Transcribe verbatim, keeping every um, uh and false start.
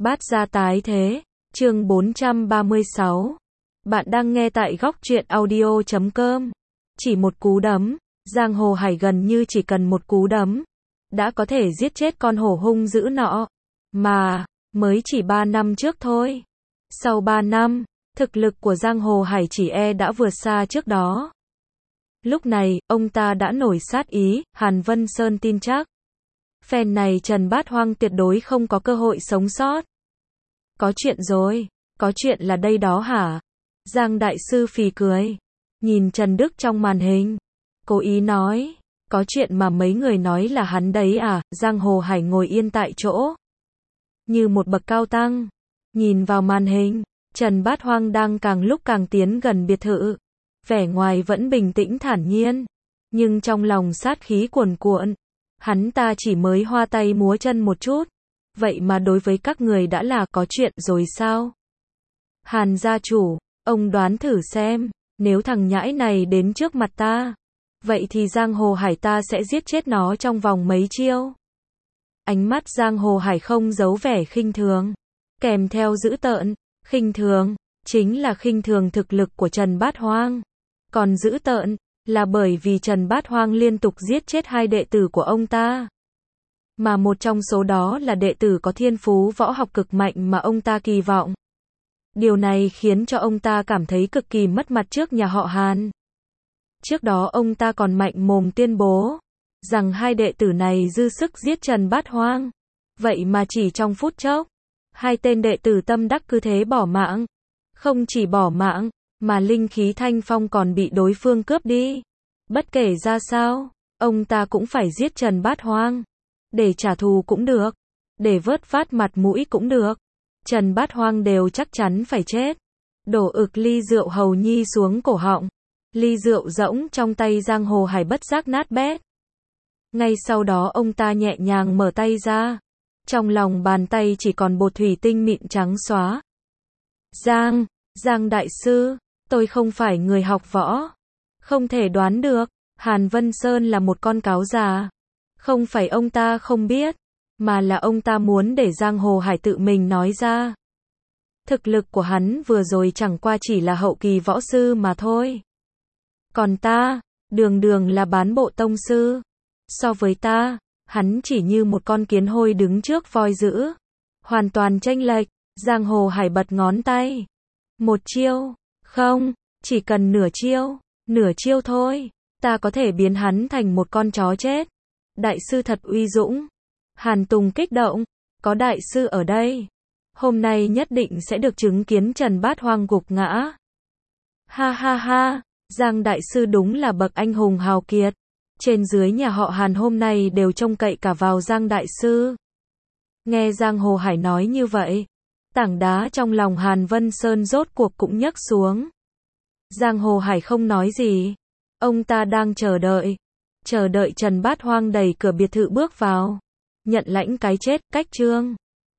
Bát gia tái thế, chương bốn trăm ba mươi sáu. Bạn đang nghe tại góc truyện audio chấm com. Chỉ một cú đấm, Giang Hồ Hải gần như chỉ cần một cú đấm, đã có thể giết chết con hổ hung dữ nọ. Mà, mới chỉ ba năm trước thôi. Sau ba năm, thực lực của Giang Hồ Hải chỉ e đã vượt xa trước đó. Lúc này, ông ta đã nổi sát ý, Hàn Vân Sơn tin chắc. Phen này Trần Bát Hoang tuyệt đối không có cơ hội sống sót. Có chuyện rồi, có chuyện là đây đó hả? Giang Đại Sư phì cười, nhìn Trần Đức trong màn hình, cố ý nói, có chuyện mà mấy người nói là hắn đấy à? Giang Hồ Hải ngồi yên tại chỗ, như một bậc cao tăng, nhìn vào màn hình, Trần Bát Hoang đang càng lúc càng tiến gần biệt thự, vẻ ngoài vẫn bình tĩnh thản nhiên, nhưng trong lòng sát khí cuồn cuộn. Hắn ta chỉ mới hoa tay múa chân một chút, vậy mà đối với các người đã là có chuyện rồi sao? Hàn gia chủ, ông đoán thử xem, nếu thằng nhãi này đến trước mặt ta, vậy thì Giang Hồ Hải ta sẽ giết chết nó trong vòng mấy chiêu. Ánh mắt Giang Hồ Hải không giấu vẻ khinh thường, kèm theo dữ tợn. Khinh thường, chính là khinh thường thực lực của Trần Bát Hoang. Còn dữ tợn, là bởi vì Trần Bát Hoang liên tục giết chết hai đệ tử của ông ta. Mà một trong số đó là đệ tử có thiên phú võ học cực mạnh mà ông ta kỳ vọng. Điều này khiến cho ông ta cảm thấy cực kỳ mất mặt trước nhà họ Hàn. Trước đó ông ta còn mạnh mồm tuyên bố rằng hai đệ tử này dư sức giết Trần Bát Hoang. Vậy mà chỉ trong phút chốc, hai tên đệ tử tâm đắc cứ thế bỏ mạng. Không chỉ bỏ mạng, mà linh khí thanh phong còn bị đối phương cướp đi. Bất kể ra sao, ông ta cũng phải giết Trần Bát Hoang. Để trả thù cũng được, để vớt vát mặt mũi cũng được. Trần Bát Hoang đều chắc chắn phải chết. Đổ ực ly rượu hầu nhi xuống cổ họng. Ly rượu rỗng trong tay Giang Hồ Hải bất giác nát bét. Ngay sau đó ông ta nhẹ nhàng mở tay ra. Trong lòng bàn tay chỉ còn bột thủy tinh mịn trắng xóa. Giang, Giang Đại Sư, tôi không phải người học võ. Không thể đoán được, Hàn Vân Sơn là một con cáo già. Không phải ông ta không biết, mà là ông ta muốn để Giang Hồ Hải tự mình nói ra. Thực lực của hắn vừa rồi chẳng qua chỉ là hậu kỳ võ sư mà thôi. Còn ta, đường đường là bán bộ tông sư. So với ta, hắn chỉ như một con kiến hôi đứng trước voi dữ. Hoàn toàn chênh lệch. Giang Hồ Hải bật ngón tay. Một chiêu, không, chỉ cần nửa chiêu, nửa chiêu thôi, ta có thể biến hắn thành một con chó chết. Đại sư thật uy dũng. Hàn Tùng kích động, có đại sư ở đây, hôm nay nhất định sẽ được chứng kiến Trần Bát Hoang gục ngã. Ha ha ha, Giang Đại Sư đúng là bậc anh hùng hào kiệt. Trên dưới nhà họ Hàn hôm nay đều trông cậy cả vào Giang Đại Sư. Nghe Giang Hồ Hải nói như vậy, tảng đá trong lòng Hàn Vân Sơn rốt cuộc cũng nhấc xuống. Giang Hồ Hải không nói gì. Ông ta đang chờ đợi. Chờ đợi Trần Bát Hoang đẩy cửa biệt thự bước vào. Nhận lãnh cái chết, cách chương.